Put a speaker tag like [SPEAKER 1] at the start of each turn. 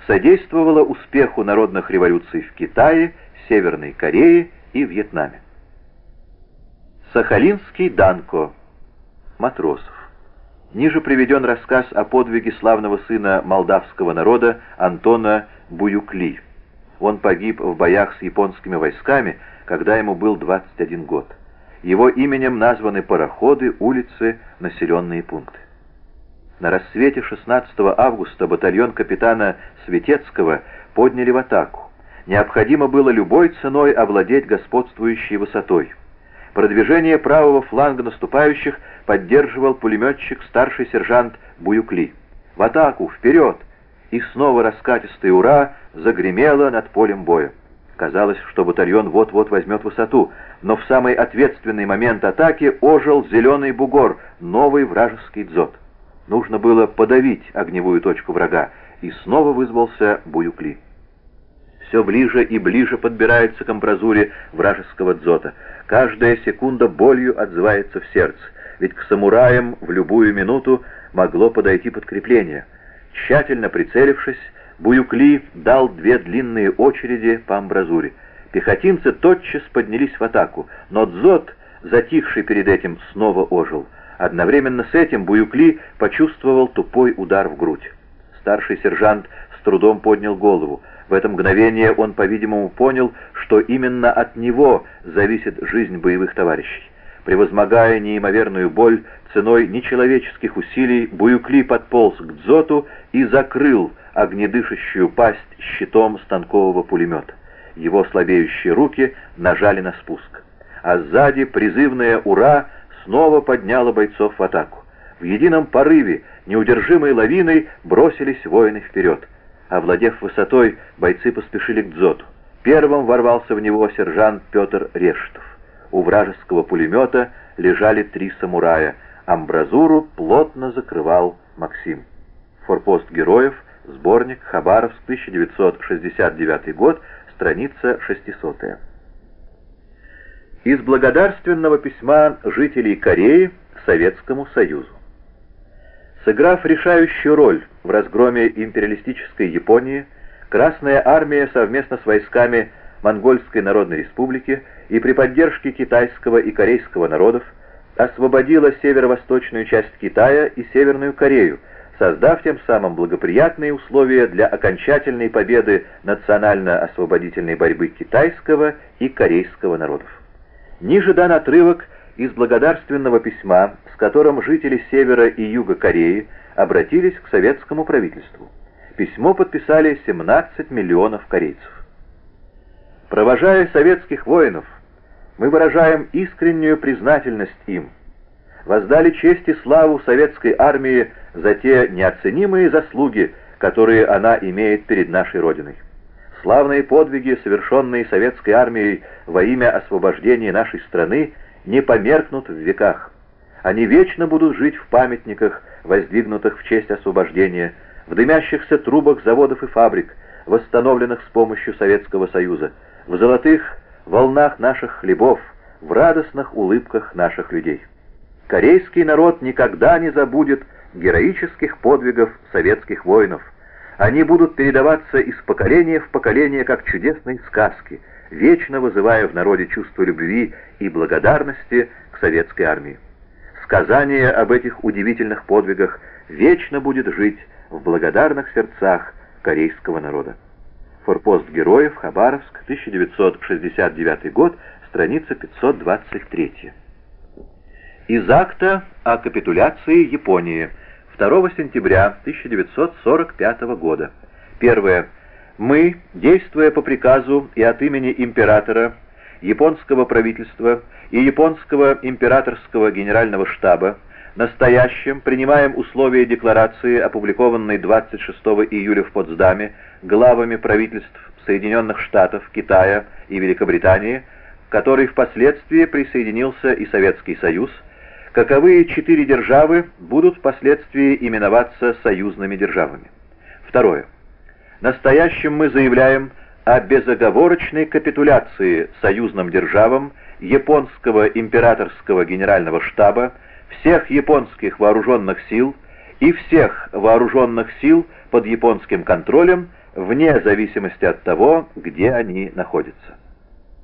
[SPEAKER 1] содействовала успеху народных революций в Китае, Северной Корее и Вьетнаме. Сахалинский Данко. Матросов. Ниже приведен рассказ о подвиге славного сына молдавского народа Антона Буюкли. Он погиб в боях с японскими войсками, когда ему был 21 год. Его именем названы пароходы, улицы, населенные пункты. На рассвете 16 августа батальон капитана Светецкого подняли в атаку. Необходимо было любой ценой овладеть господствующей высотой. Продвижение правого фланга наступающих поддерживал пулеметчик старший сержант Буюкли. «В атаку! Вперед!» И снова раскатистое «Ура!» загремело над полем боя. Казалось, что батальон вот-вот возьмет высоту, но в самый ответственный момент атаки ожил зеленый бугор, новый вражеский дзот. Нужно было подавить огневую точку врага, и снова вызвался Буюкли. Все ближе и ближе подбирается к амбразуре вражеского дзота. Каждая секунда болью отзывается в сердце, ведь к самураям в любую минуту могло подойти подкрепление. Тщательно прицелившись, Буюкли дал 2 длинные очереди по амбразуре. Пехотинцы тотчас поднялись в атаку, но дзот, затихший перед этим, снова ожил. Одновременно с этим Буюкли почувствовал тупой удар в грудь. Старший сержант с трудом поднял голову. В это мгновение он, по-видимому, понял, что именно от него зависит жизнь боевых товарищей. Превозмогая неимоверную боль, ценой нечеловеческих усилий, Буюкли подполз к дзоту и закрыл огнедышащую пасть щитом станкового пулемета. Его слабеющие руки нажали на спуск. А сзади призывное «Ура!» снова подняло бойцов в атаку. В едином порыве, неудержимой лавиной, бросились воины вперед. Овладев высотой, бойцы поспешили к дзоту. Первым ворвался в него сержант Петр Решетов. У вражеского пулемета лежали 3 самурая. Амбразуру плотно закрывал Максим. Форпост героев, сборник, Хабаровск, 1969 год, страница 600. Из благодарственного письма жителей Кореи Советскому Союзу. Сыграв решающую роль в разгроме империалистической Японии, Красная Армия совместно с войсками Монгольской Народной Республики и при поддержке китайского и корейского народов освободила северо-восточную часть Китая и Северную Корею, создав тем самым благоприятные условия для окончательной победы национально-освободительной борьбы китайского и корейского народов. Ниже дан отрывок из благодарственного письма, с которым жители Севера и Юга Кореи обратились к советскому правительству. Письмо подписали 17 миллионов корейцев. Провожая советских воинов, мы выражаем искреннюю признательность им. Воздали честь и славу советской армии за те неоценимые заслуги, которые она имеет перед нашей Родиной. Славные подвиги, совершенные советской армией во имя освобождения нашей страны, не померкнут в веках. Они вечно будут жить в памятниках, воздвигнутых в честь освобождения, в дымящихся трубах заводов и фабрик, восстановленных с помощью Советского Союза, в золотых волнах наших хлебов, в радостных улыбках наших людей. Корейский народ никогда не забудет героических подвигов советских воинов. Они будут передаваться из поколения в поколение как чудесные сказки, вечно вызывая в народе чувство любви и благодарности к советской армии. Сказание об этих удивительных подвигах вечно будет жить в благодарных сердцах корейского народа. Форпост героев, Хабаровск, 1969 год, страница 523. Из акта о капитуляции Японии 2 сентября 1945 года. Первое. Мы, действуя по приказу и от имени императора, японского правительства и японского императорского генерального штаба, настоящим принимаем условия декларации, опубликованной 26 июля в Потсдаме главами правительств Соединенных Штатов, Китая и Великобритании, к которой впоследствии присоединился и Советский Союз. Каковые 4 державы будут впоследствии именоваться союзными державами. Второе. Настоящим мы заявляем о безоговорочной капитуляции союзным державам японского императорского генерального штаба, всех японских вооруженных сил и всех вооруженных сил под японским контролем вне зависимости от того, где они находятся.